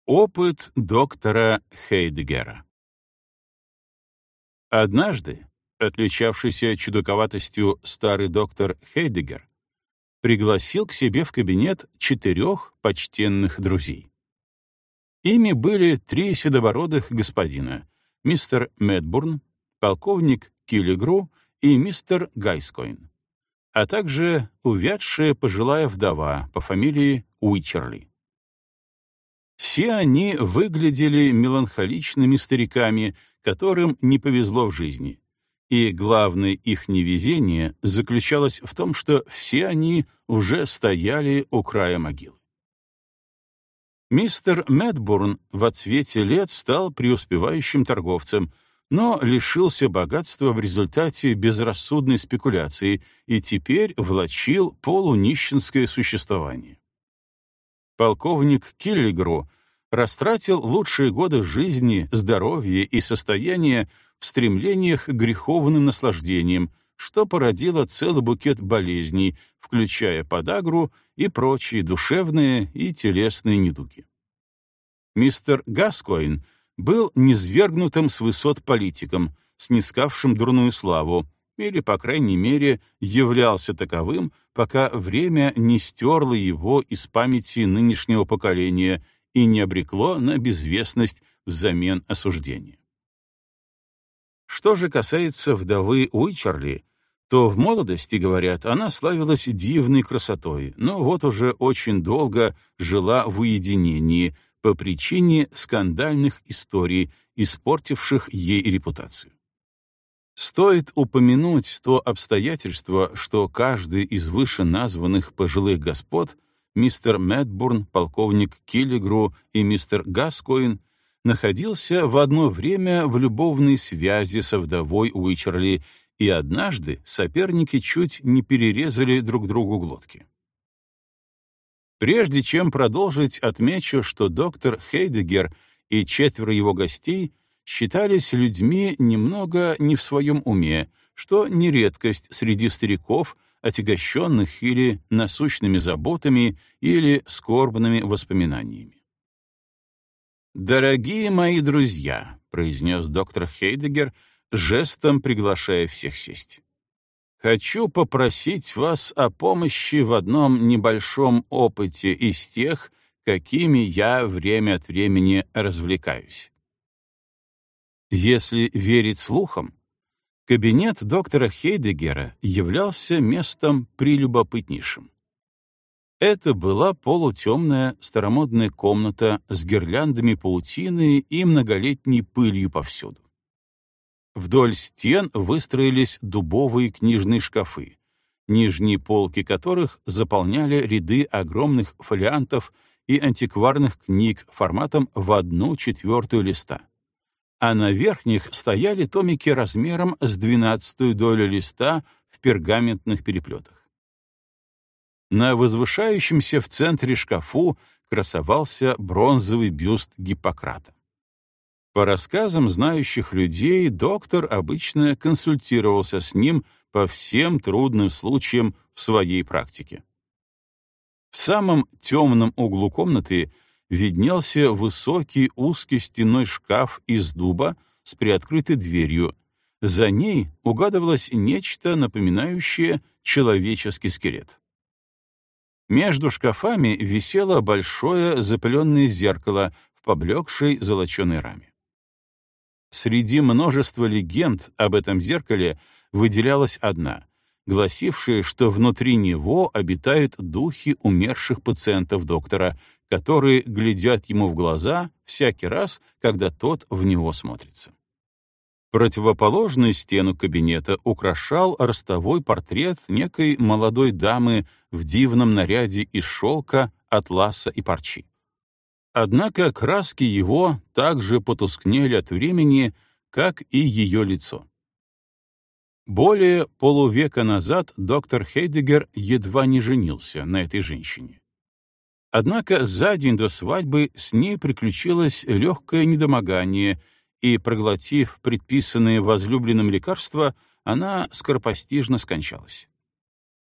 Опыт доктора Хейдеггера. Однажды отличавшийся чудаковатостью старый доктор Хейдеггер пригласил к себе в кабинет 4 почтенных друзей. Ими были 3 седобородых господина: мистер Медбурн, полковник Киллигру и мистер Гайскойн, а также увядшая пожилая вдова по фамилии Уичерли. Все они выглядели меланхоличными стариками, которым не повезло в жизни, и главное их невезение заключалось в том, что все они уже стояли у края могилы. Мистер Медбурн в отсвете лет стал преуспевающим торговцем, но лишился богатства в результате безрассудной спекуляции и теперь влачил полунищенское существование. Полковник Киллигру растратил лучшие годы жизни, здоровья и состояния в стремлениях к греховным наслаждениям, что породило целый букет болезней, включая подагру и прочие душевные и телесные недуги. Мистер Гаскойн был низвергнутым с высот политиком, снискавшим дурную славу, или, по крайней мере, являлся таковым, пока время не стерло его из памяти нынешнего поколения и не обрекло на безвестность взамен осуждения. Что же касается вдовы Уичерли, то в молодости, говорят, она славилась дивной красотой, но вот уже очень долго жила в уединении по причине скандальных историй, испортивших ей репутацию. Стоит упомянуть то обстоятельство, что каждый из вышеназванных пожилых господ, мистер Медбурн, полковник Киллигру и мистер Гаскойн, находился в одно время в любовной связи со вдовой Уичерли, и однажды соперники чуть не перерезали друг другу глотки. Прежде чем продолжить, отмечу, что доктор Хейдеггер и 4 его гостей считались людьми немного не в своем уме, что не редкость среди стариков, отягощенных или насущными заботами, или скорбными воспоминаниями. «Дорогие мои друзья», — произнес доктор Хейдеггер, жестом приглашая всех сесть, «хочу попросить вас о помощи в одном небольшом опыте из тех, какими я время от времени развлекаюсь». Если верить слухам, кабинет доктора Хейдеггера являлся местом прелюбопытнейшим. Это была полутемная старомодная комната с гирляндами паутины и многолетней пылью повсюду. Вдоль стен выстроились дубовые книжные шкафы, нижние полки которых заполняли ряды огромных фолиантов и антикварных книг форматом в 1/4 листа, а на верхних стояли томики размером с 12-ю долю листа в пергаментных переплетах. На возвышающемся в центре шкафу красовался бронзовый бюст Гиппократа. По рассказам знающих людей, доктор обычно консультировался с ним по всем трудным случаям в своей практике. В самом темном углу комнаты виднелся высокий узкий стенной шкаф из дуба с приоткрытой дверью. За ней угадывалось нечто, напоминающее человеческий скелет. Между шкафами висело большое запыленное зеркало в поблекшей золоченой раме. Среди множества легенд об этом зеркале выделялась одна, гласившая, что внутри него обитают духи умерших пациентов доктора, которые глядят ему в глаза всякий раз, когда тот в него смотрится. Противоположную стену кабинета украшал ростовой портрет некой молодой дамы в дивном наряде из шелка, атласа и парчи. Однако краски его также потускнели от времени, как и ее лицо. Более полувека назад доктор Хейдеггер едва не женился на этой женщине. Однако за день до свадьбы с ней приключилось легкое недомогание, и, проглотив предписанные возлюбленным лекарства, она скоропостижно скончалась.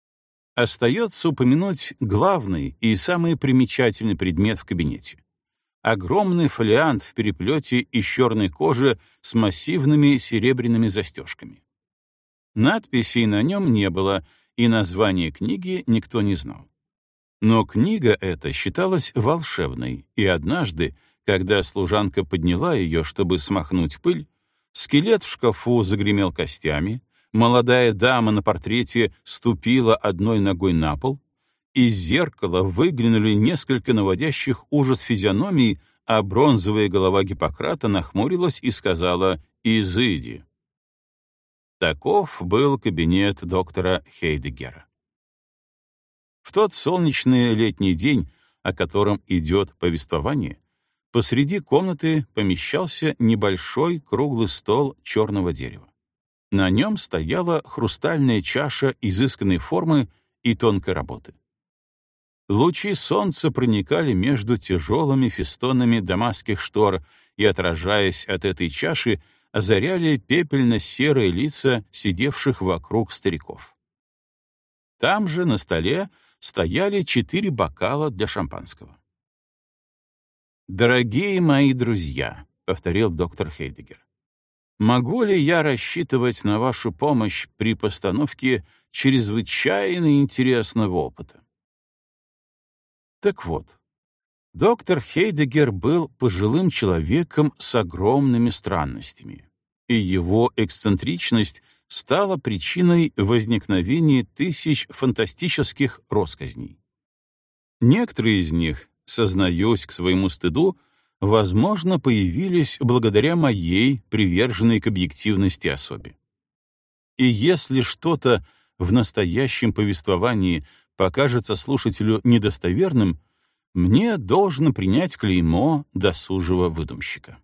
Остается упомянуть главный и самый примечательный предмет в кабинете огромный фолиант в переплете из черной кожи с массивными серебряными застежками. Надписей на нем не было, и название книги никто не знал. Но книга эта считалась волшебной, и однажды, когда служанка подняла ее, чтобы смахнуть пыль, скелет в шкафу загремел костями, молодая дама на портрете ступила одной ногой на пол, из зеркала выглянули несколько наводящих ужас физиономий, а бронзовая голова Гиппократа нахмурилась и сказала «Изыди». Таков был кабинет доктора Хейдеггера. В тот солнечный летний день, о котором идет повествование, посреди комнаты помещался небольшой круглый стол черного дерева. На нем стояла хрустальная чаша изысканной формы и тонкой работы. Лучи солнца проникали между тяжелыми фестонами дамасских штор и, отражаясь от этой чаши, озаряли пепельно-серые лица сидевших вокруг стариков. Там же на столе стояли 4 бокала для шампанского. «Дорогие мои друзья», — повторил доктор Хейдеггер, «могу ли я рассчитывать на вашу помощь при постановке чрезвычайно интересного опыта?» Так вот, доктор Хейдеггер был пожилым человеком с огромными странностями, и его эксцентричность стала причиной возникновения тысяч фантастических россказней. Некоторые из них, сознаюсь к своему стыду, возможно, появились благодаря моей приверженной к объективности особе. И если что-то в настоящем повествовании покажется слушателю недостоверным, мне должно принять клеймо досужего выдумщика.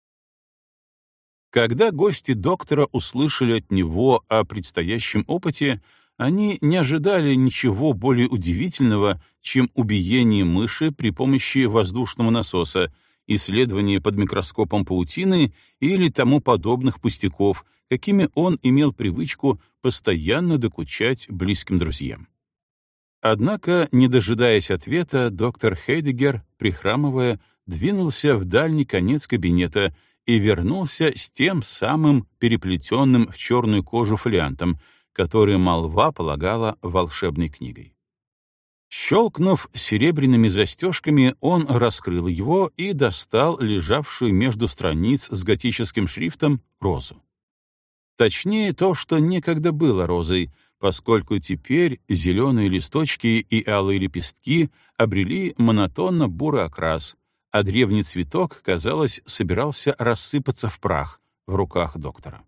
Когда гости доктора услышали от него о предстоящем опыте, они не ожидали ничего более удивительного, чем убиение мыши при помощи воздушного насоса, исследование под микроскопом паутины или тому подобных пустяков, какими он имел привычку постоянно докучать близким друзьям. Однако, не дожидаясь ответа, доктор Хейдеггер, прихрамывая, двинулся в дальний конец кабинета и вернулся с тем самым переплетенным в черную кожу фолиантом, который молва полагала волшебной книгой. Щелкнув серебряными застежками, он раскрыл его и достал лежавшую между страниц с готическим шрифтом розу. Точнее, то, что некогда было розой, поскольку теперь зеленые листочки и алые лепестки обрели монотонно-бурый окрас, а древний цветок, казалось, собирался рассыпаться в прах в руках доктора.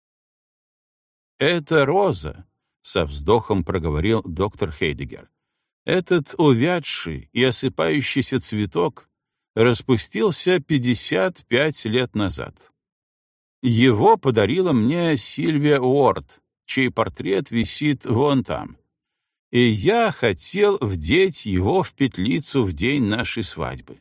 «Это роза», — со вздохом проговорил доктор Хейдеггер. «Этот увядший и осыпающийся цветок распустился 55 лет назад. Его подарила мне Сильвия Уорд, чей портрет висит вон там, и я хотел вдеть его в петлицу в день нашей свадьбы.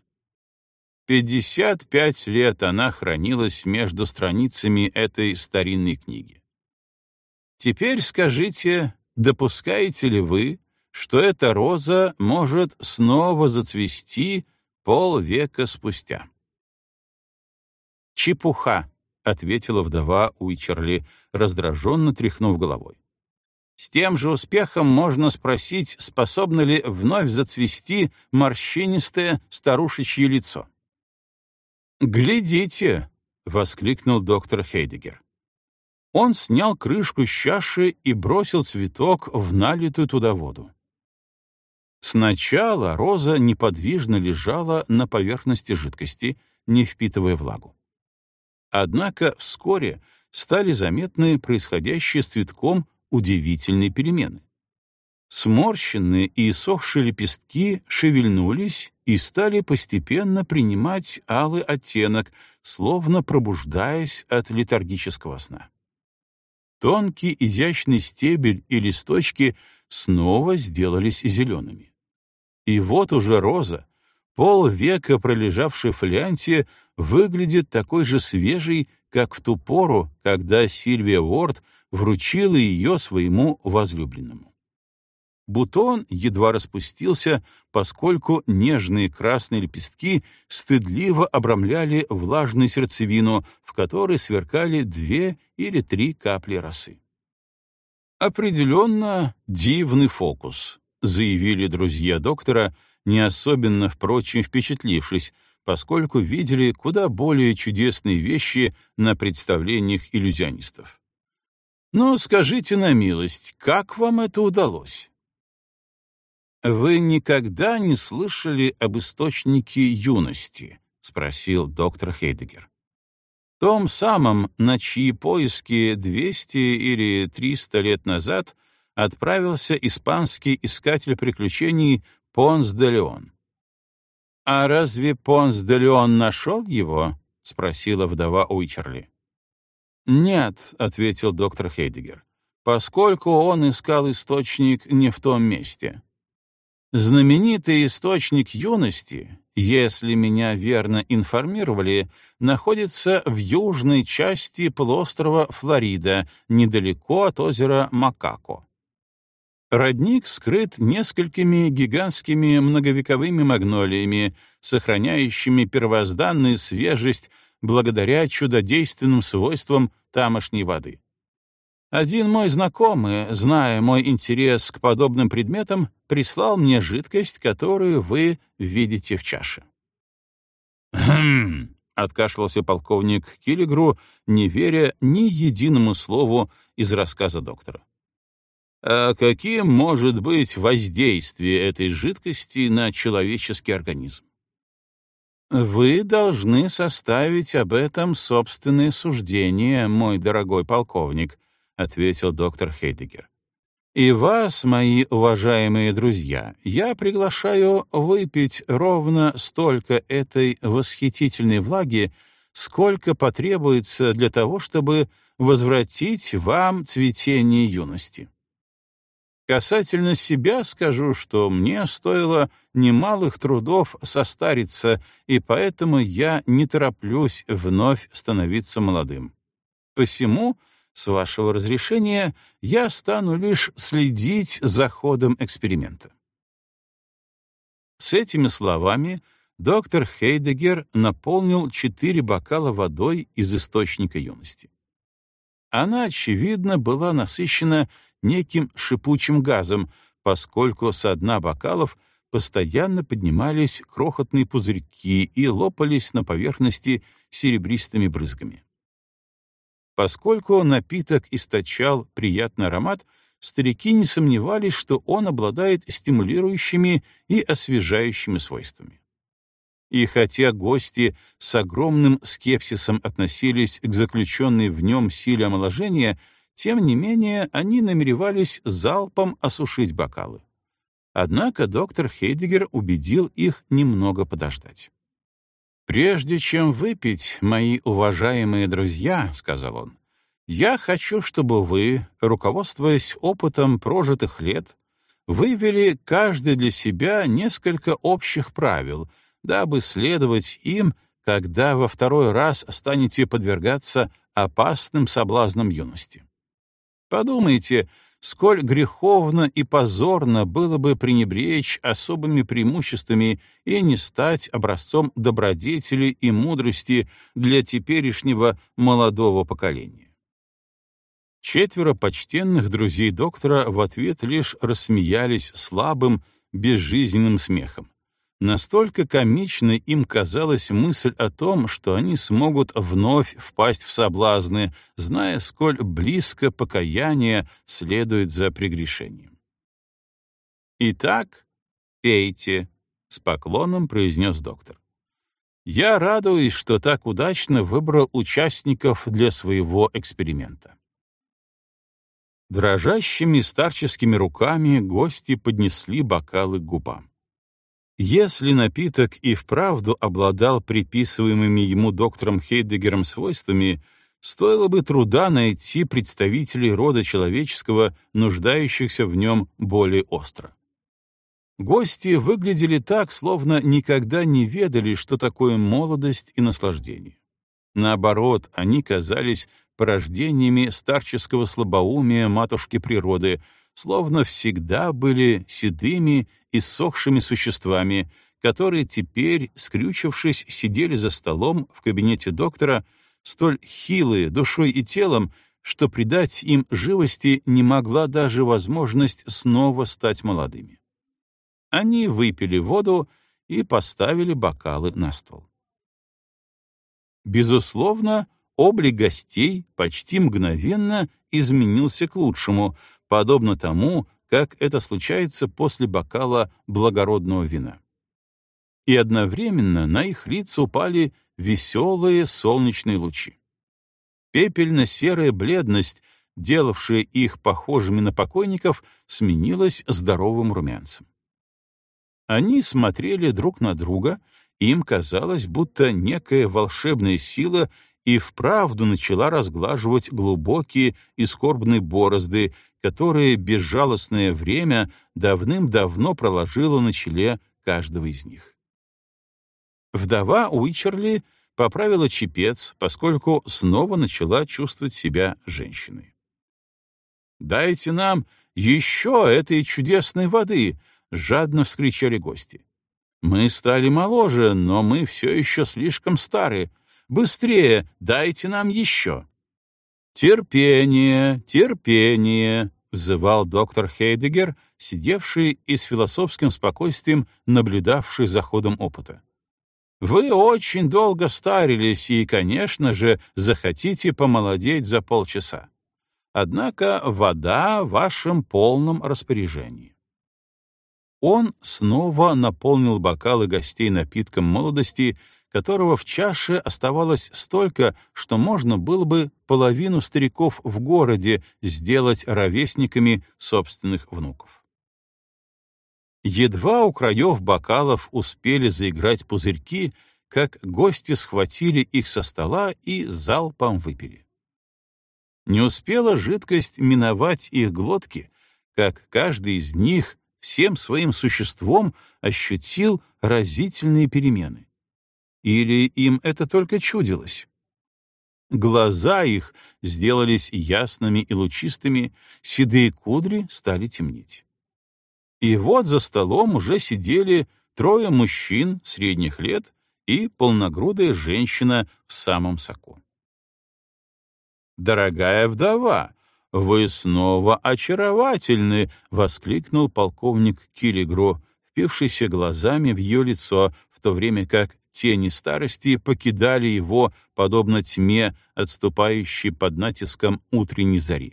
55 лет она хранилась между страницами этой старинной книги. Теперь скажите, допускаете ли вы, что эта роза может снова зацвести полвека спустя?» «Чепуха», — ответила вдова Уичерли, раздраженно тряхнув головой. «С тем же успехом можно спросить, способно ли вновь зацвести морщинистое старушечье лицо». «Глядите!» — воскликнул доктор Хейдеггер. Он снял крышку с чаши и бросил цветок в налитую туда воду. Сначала роза неподвижно лежала на поверхности жидкости, не впитывая влагу. Однако вскоре стали заметны происходящие с цветком удивительные перемены. Сморщенные и иссохшие лепестки шевельнулись и стали постепенно принимать алый оттенок, словно пробуждаясь от летаргического сна. Тонкий изящный стебель и листочки снова сделались зелеными. И вот уже роза, полвека пролежавшая в фолианте, выглядит такой же свежей, как в ту пору, когда Сильвия Уорд вручила ее своему возлюбленному. Бутон едва распустился, поскольку нежные красные лепестки стыдливо обрамляли влажную сердцевину, в которой сверкали 2 или 3 капли росы. «Определенно дивный фокус», — заявили друзья доктора, не особенно, впрочем, впечатлившись, поскольку видели куда более чудесные вещи на представлениях иллюзионистов. «Но скажите на милость, как вам это удалось?» «Вы никогда не слышали об источнике юности?» — спросил доктор Хейдеггер. «Том самом, на чьи поиски 200 или 300 лет назад отправился испанский искатель приключений Понс де Леон». «А разве Понс де Леон нашел его?» — спросила вдова Уичерли. «Нет», — ответил доктор Хейдеггер, «поскольку он искал источник не в том месте. Знаменитый источник юности, если меня верно информировали, находится в южной части полуострова Флорида, недалеко от озера Макако. Родник скрыт несколькими гигантскими многовековыми магнолиями, сохраняющими первозданную свежесть благодаря чудодейственным свойствам тамошней воды. Один мой знакомый, зная мой интерес к подобным предметам, прислал мне жидкость, которую вы видите в чаше». «Хм», — откашлялся полковник Киллигру, не веря ни единому слову из рассказа доктора. «А каким может быть воздействие этой жидкости на человеческий организм?» «Вы должны составить об этом собственное суждение, мой дорогой полковник», — ответил доктор Хейдеггер. «И вас, мои уважаемые друзья, я приглашаю выпить ровно столько этой восхитительной влаги, сколько потребуется для того, чтобы возвратить вам цветение юности. Касательно себя скажу, что мне стоило немалых трудов состариться, и поэтому я не тороплюсь вновь становиться молодым. Посему, с вашего разрешения, я стану лишь следить за ходом эксперимента». С этими словами доктор Хейдеггер наполнил 4 бокала водой из источника юности. Она, очевидно, была насыщена неким шипучим газом, поскольку со дна бокалов постоянно поднимались крохотные пузырьки и лопались на поверхности серебристыми брызгами. Поскольку напиток источал приятный аромат, старики не сомневались, что он обладает стимулирующими и освежающими свойствами. И хотя гости с огромным скепсисом относились к заключенной в нем силе омоложения, тем не менее они намеревались залпом осушить бокалы. Однако доктор Хейдеггер убедил их немного подождать. «Прежде чем выпить, мои уважаемые друзья, — сказал он, — я хочу, чтобы вы, руководствуясь опытом прожитых лет, вывели каждый для себя несколько общих правил, дабы следовать им, когда во второй раз станете подвергаться опасным соблазнам юности. Подумайте, сколь греховно и позорно было бы пренебречь особыми преимуществами и не стать образцом добродетели и мудрости для теперешнего молодого поколения. 4 почтенных друзей доктора в ответ лишь рассмеялись слабым, безжизненным смехом. Настолько комичной им казалась мысль о том, что они смогут вновь впасть в соблазны, зная, сколь близко покаяние следует за прегрешением. «Итак, пейте», — с поклоном произнес доктор. «Я радуюсь, что так удачно выбрал участников для своего эксперимента». Дрожащими старческими руками гости поднесли бокалы к губам. Если напиток и вправду обладал приписываемыми ему доктором Хейдеггером свойствами, стоило бы труда найти представителей рода человеческого, нуждающихся в нем более остро. Гости выглядели так, словно никогда не ведали, что такое молодость и наслаждение. Наоборот, они казались порождениями старческого слабоумия матушки природы, словно всегда были седыми и ссохшими существами, которые теперь, скрючившись, сидели за столом в кабинете доктора, столь хилые душой и телом, что придать им живости не могла даже возможность снова стать молодыми. Они выпили воду и поставили бокалы на стол. Безусловно, облик гостей почти мгновенно изменился к лучшему, подобно тому, как это случается после бокала благородного вина. И одновременно на их лица упали веселые солнечные лучи. Пепельно-серая бледность, делавшая их похожими на покойников, сменилась здоровым румянцем. Они смотрели друг на друга, и им казалось, будто некая волшебная сила и вправду начала разглаживать глубокие и скорбные борозды, которые безжалостное время давным-давно проложило на челе каждого из них. Вдова Уичерли поправила чепец, поскольку снова начала чувствовать себя женщиной. «Дайте нам еще этой чудесной воды!» — жадно вскричали гости. «Мы стали моложе, но мы все еще слишком стары. Быстрее, дайте нам еще!» «Терпение, терпение!» — взывал доктор Хейдеггер, сидевший и с философским спокойствием наблюдавший за ходом опыта. «Вы очень долго старились и, конечно же, захотите помолодеть за полчаса. Однако вода в вашем полном распоряжении». Он снова наполнил бокалы гостей напитком молодости, которого в чаше оставалось столько, что можно было бы половину стариков в городе сделать ровесниками собственных внуков. Едва у краев бокалов успели заиграть пузырьки, как гости схватили их со стола и залпом выпили. Не успела жидкость миновать их глотки, как каждый из них всем своим существом ощутил разительные перемены. Или им это только чудилось? Глаза их сделались ясными и лучистыми, седые кудри стали темнеть. И вот за столом уже сидели трое мужчин средних лет и полногрудая женщина в самом соку. «Дорогая вдова, вы снова очаровательны!» — воскликнул полковник Киллигру, впившийся глазами в ее лицо, в то время как тени старости покидали его, подобно тьме, отступающей под натиском утренней зари.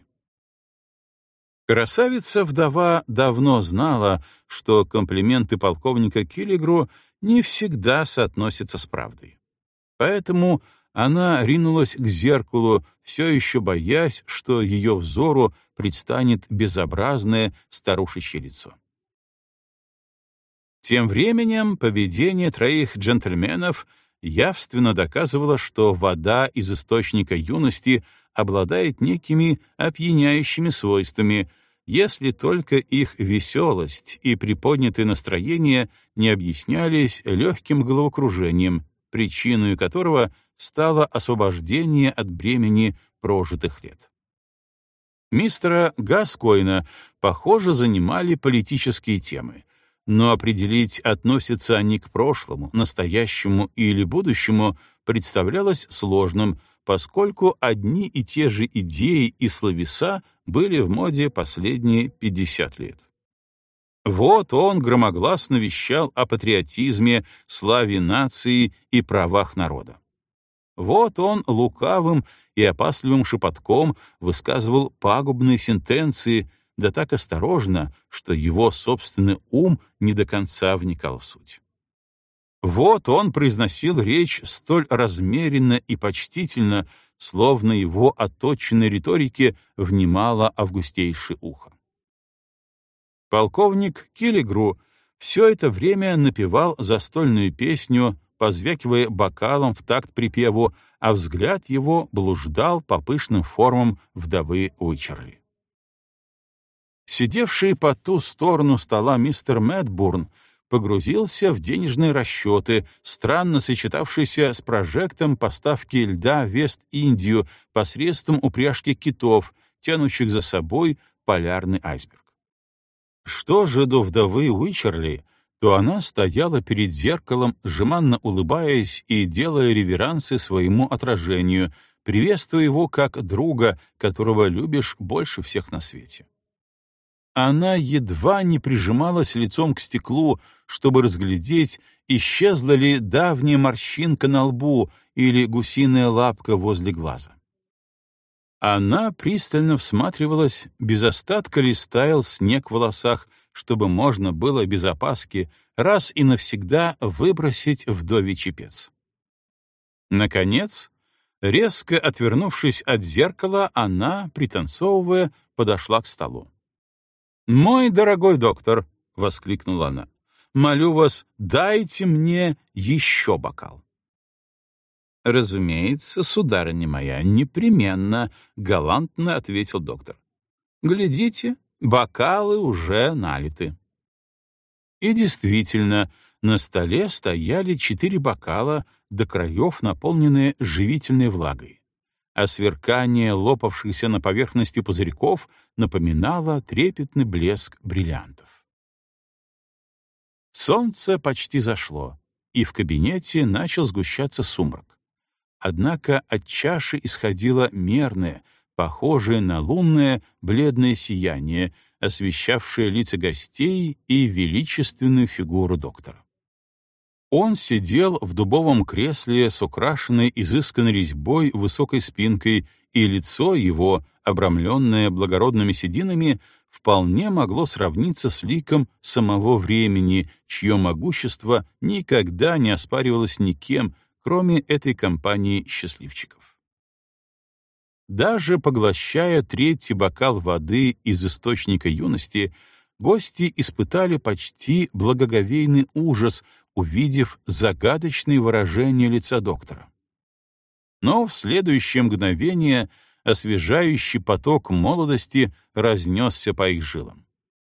Красавица-вдова давно знала, что комплименты полковника Киллигру не всегда соотносятся с правдой. Поэтому она ринулась к зеркалу, все еще боясь, что ее взору предстанет безобразное старушечье лицо. Тем временем поведение троих джентльменов явственно доказывало, что вода из источника юности обладает некими опьяняющими свойствами, если только их веселость и приподнятое настроение не объяснялись легким головокружением, причиной которого стало освобождение от бремени прожитых лет. Мистера Гаскойна, похоже, занимали политические темы, но определить, относятся они к прошлому, настоящему или будущему, представлялось сложным, поскольку одни и те же идеи и словеса были в моде последние 50 лет. Вот он громогласно вещал о патриотизме, славе нации и правах народа. Вот он лукавым и опасливым шепотком высказывал пагубные сентенции, да так осторожно, что его собственный ум не до конца вникал в суть. Вот он произносил речь столь размеренно и почтительно, словно его отточенной риторике внимало августейшее ухо. Полковник Киллигру все это время напевал застольную песню, позвякивая бокалом в такт припеву, а взгляд его блуждал по пышным формам вдовы Уичерли. Сидевший по ту сторону стола мистер Мэдбурн погрузился в денежные расчеты, странно сочетавшиеся с прожектом поставки льда в Вест-Индию посредством упряжки китов, тянущих за собой полярный айсберг. Что же до вдовы Уичерли, то она стояла перед зеркалом, жеманно улыбаясь и делая реверансы своему отражению, приветствуя его как друга, которого любишь больше всех на свете. Она едва не прижималась лицом к стеклу, чтобы разглядеть, исчезла ли давняя морщинка на лбу или гусиная лапка возле глаза. Она пристально всматривалась, без остатка ли стаял снег в волосах, чтобы можно было без опаски раз и навсегда выбросить вдовий чепец. Наконец, резко отвернувшись от зеркала, она, пританцовывая, подошла к столу. «Мой дорогой доктор!» — воскликнула она. «Молю вас, дайте мне еще бокал». «Разумеется, сударыня моя, непременно», — галантно ответил доктор. «Глядите, бокалы уже налиты». И действительно, на столе стояли 4 бокала, до краев наполненные живительной влагой, а сверкание лопавшихся на поверхности пузырьков напоминало трепетный блеск бриллиантов. Солнце почти зашло, и в кабинете начал сгущаться сумрак. Однако от чаши исходило мерное, похожее на лунное, бледное сияние, освещавшее лица гостей и величественную фигуру доктора. Он сидел в дубовом кресле с украшенной изысканной резьбой высокой спинкой, и лицо его, обрамленное благородными сединами, вполне могло сравниться с ликом самого времени, чье могущество никогда не оспаривалось никем, кроме этой компании счастливчиков. Даже поглощая 3-й бокал воды из источника юности, гости испытали почти благоговейный ужас, увидев загадочные выражения лица доктора. Но в следующее мгновение освежающий поток молодости разнесся по их жилам.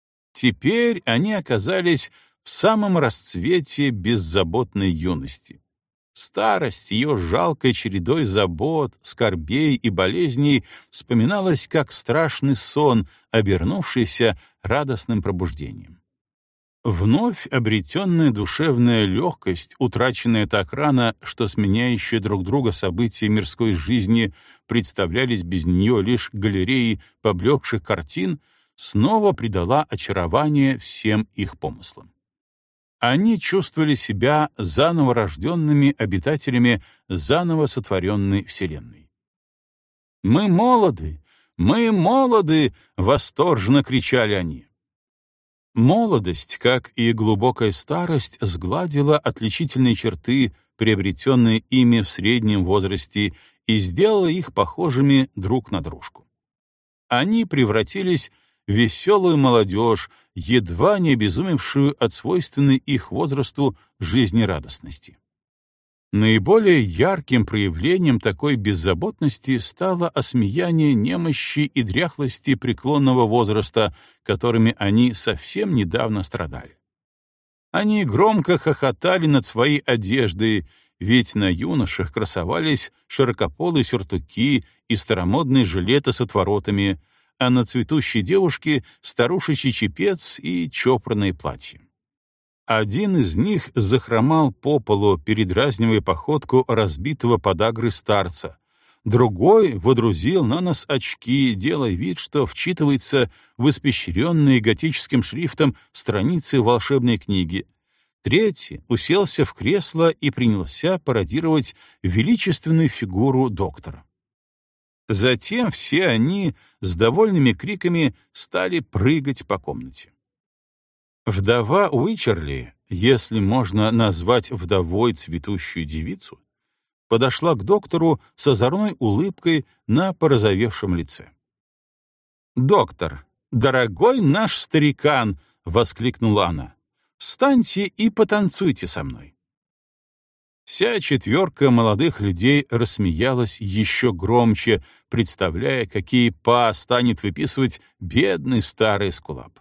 Теперь они оказались в самом расцвете беззаботной юности. Старость ее жалкой чередой забот, скорбей и болезней вспоминалась как страшный сон, обернувшийся радостным пробуждением. Вновь обретенная душевная легкость, утраченная так рано, что сменяющие друг друга события мирской жизни представлялись без нее лишь галереей поблекших картин, снова придала очарование всем их помыслам. Они чувствовали себя заново рожденными обитателями заново сотворенной Вселенной. «Мы молоды! Мы молоды!» — восторженно кричали они. Молодость, как и глубокая старость, сгладила отличительные черты, приобретенные ими в среднем возрасте, и сделала их похожими друг на дружку. Они превратились в веселую молодежь, едва не обезумевшую от свойственной их возрасту жизнерадостности. Наиболее ярким проявлением такой беззаботности стало осмеяние немощи и дряхлости преклонного возраста, которыми они совсем недавно страдали. Они громко хохотали над своей одеждой, ведь на юношах красовались широкополые сюртуки и старомодные жилеты с отворотами, а на цветущей девушке — старушечий чепец и чопорное платье. Один из них захромал по полу, передразнивая походку разбитого подагры старца. Другой водрузил на нос очки, делая вид, что вчитывается в испещренные готическим шрифтом страницы волшебной книги. Третий уселся в кресло и принялся пародировать величественную фигуру доктора. Затем все они с довольными криками стали прыгать по комнате. Вдова Уичерли, если можно назвать вдовой цветущую девицу, подошла к доктору с озорной улыбкой на порозовевшем лице. «Доктор, дорогой наш старикан!» — воскликнула она. «Встаньте и потанцуйте со мной». Вся четверка молодых людей рассмеялась еще громче, представляя, какие па станет выписывать бедный старый эскулап.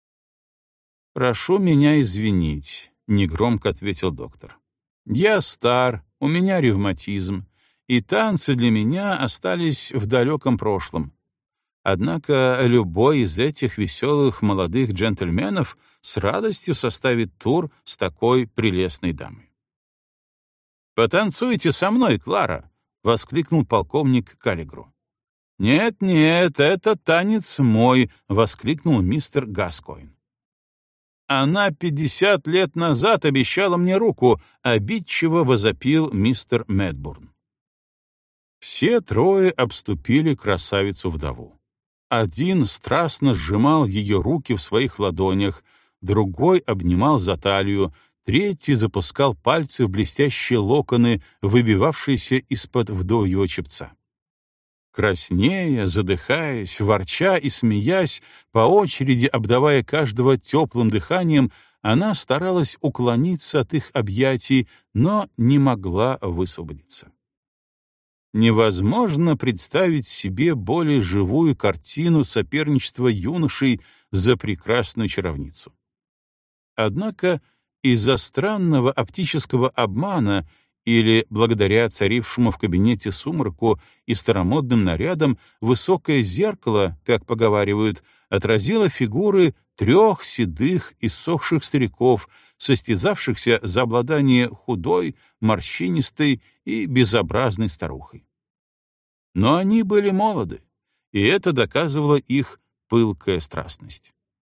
«Прошу меня извинить», — негромко ответил доктор. «Я стар, у меня ревматизм, и танцы для меня остались в далеком прошлом. Однако любой из этих веселых молодых джентльменов с радостью составит тур с такой прелестной дамой. «Потанцуйте со мной, Клара!» — воскликнул полковник Каллигру. «Нет, это танец мой!» — воскликнул мистер Гаскойн. «Она 50 лет назад обещала мне руку!» — обидчиво возопил мистер Медбурн. Все трое обступили красавицу-вдову. Один страстно сжимал ее руки в своих ладонях, другой обнимал за талию, третий запускал пальцы в блестящие локоны, выбивавшиеся из-под вдовьего чепца. Краснея, задыхаясь, ворча и смеясь, по очереди обдавая каждого теплым дыханием, она старалась уклониться от их объятий, но не могла высвободиться. Невозможно представить себе более живую картину соперничества юношей за прекрасную чаровницу. Однако из-за странного оптического обмана или благодаря царившему в кабинете сумраку и старомодным нарядам высокое зеркало, как поговаривают, отразило фигуры 3 седых и иссохших стариков, состязавшихся за обладание худой, морщинистой и безобразной старухой. Но они были молоды, и это доказывала их пылкая страстность.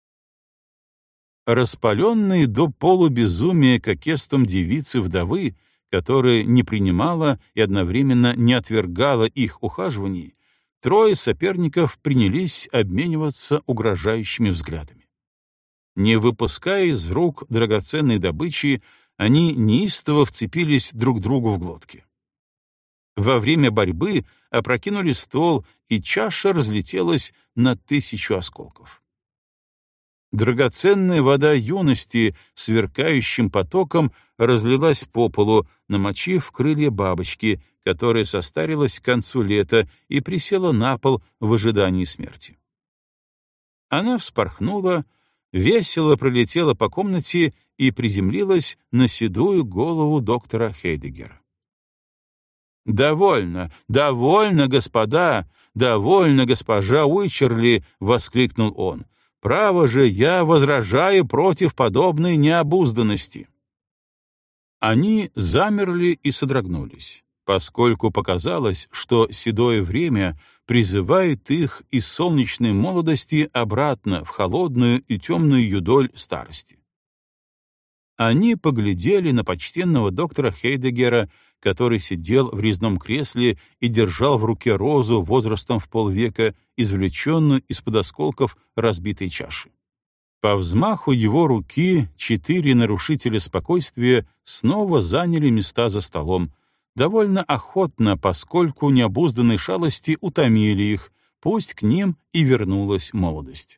Распаленные до полубезумия кокетством девицы-вдовы, которая не принимала и одновременно не отвергала их ухаживаний, трое соперников принялись обмениваться угрожающими взглядами. Не выпуская из рук драгоценной добычи, они неистово вцепились друг другу в глотки. Во время борьбы опрокинули стол, и чаша разлетелась на 1000 осколков. Драгоценная вода юности сверкающим потоком разлилась по полу, намочив крылья бабочки, которая состарилась к концу лета и присела на пол в ожидании смерти. Она вспорхнула, весело пролетела по комнате и приземлилась на седую голову доктора Хейдеггера. «Довольно, довольно, господа, довольно, госпожа Уичерли!» — воскликнул он. «Право же, я возражаю против подобной необузданности». Они замерли и содрогнулись, поскольку показалось, что седое время призывает их из солнечной молодости обратно в холодную и темную юдоль старости. Они поглядели на почтенного доктора Хейдеггера, который сидел в резном кресле и держал в руке розу возрастом в полвека, извлеченную из-под осколков разбитой чаши. По взмаху его руки 4 нарушителя спокойствия снова заняли места за столом, довольно охотно, поскольку необузданные шалости утомили их, пусть к ним и вернулась молодость.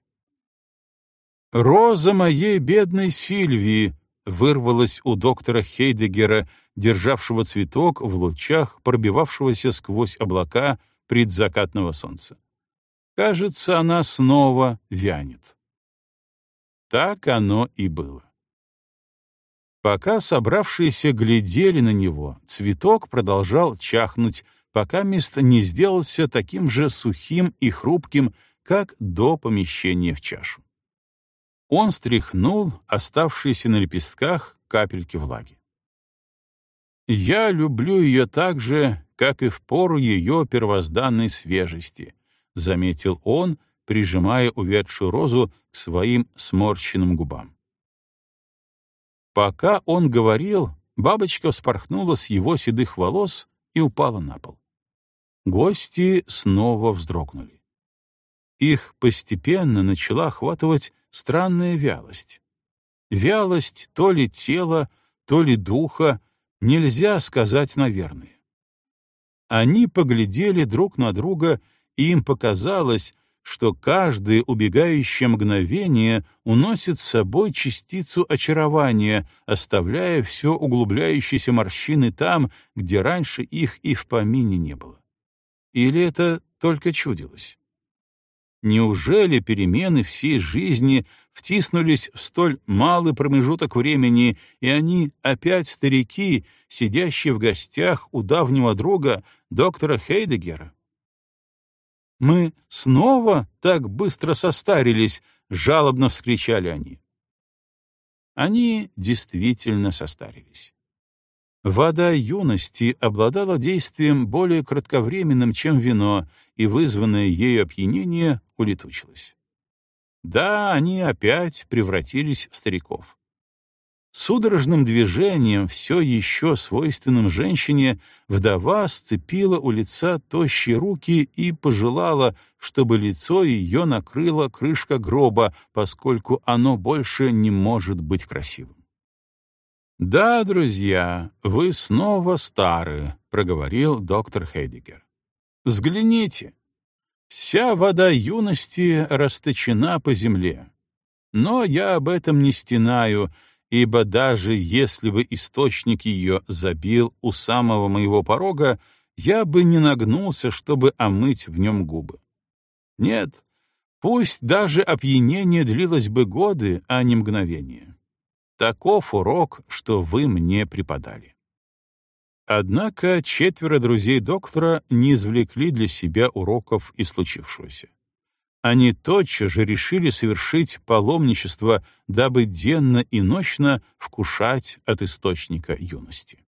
«Роза моей бедной Сильвии!» вырвалась у доктора Хейдеггера, державшего цветок в лучах, пробивавшегося сквозь облака предзакатного солнца. Кажется, она снова вянет. Так оно и было. Пока собравшиеся глядели на него, цветок продолжал чахнуть, пока место не сделался таким же сухим и хрупким, как до помещения в чашу. Он стряхнул оставшиеся на лепестках капельки влаги. «Я люблю ее так же, как и в пору ее первозданной свежести», — заметил он, прижимая увядшую розу к своим сморщенным губам. Пока он говорил, бабочка вспорхнула с его седых волос и упала на пол. Гости снова вздрогнули. Их постепенно начала охватывать странная вялость. Вялость то ли тела, то ли духа, нельзя сказать наверное. Они поглядели друг на друга, и им показалось, что каждое убегающее мгновение уносит с собой частицу очарования, оставляя все углубляющиеся морщины там, где раньше их и в помине не было. Или это только чудилось? Неужели перемены всей жизни втиснулись в столь малый промежуток времени, и они опять старики, сидящие в гостях у давнего друга доктора Хейдеггера? Мы снова так быстро состарились!» — жалобно вскричали они. Они действительно состарились. Вода юности обладала действием более кратковременным, чем вино, и вызванное ею опьянение улетучилось. Да, они опять превратились в стариков. Судорожным движением, все еще свойственным женщине, вдова сцепила у лица тощие руки и пожелала, чтобы лицо ее накрыла крышка гроба, поскольку оно больше не может быть красивым. «Да, друзья, вы снова стары», — проговорил доктор Хейдеггер. «Взгляните. Вся вода юности расточена по земле. Но я об этом не стенаю, ибо даже если бы источник ее забил у самого моего порога, я бы не нагнулся, чтобы омыть в нем губы. Нет, пусть даже опьянение длилось бы годы, а не мгновение. Таков урок, что вы мне преподали». Однако 4 друзей доктора не извлекли для себя уроков из случившегося. Они тотчас же решили совершить паломничество, дабы денно и ночно вкушать от источника юности.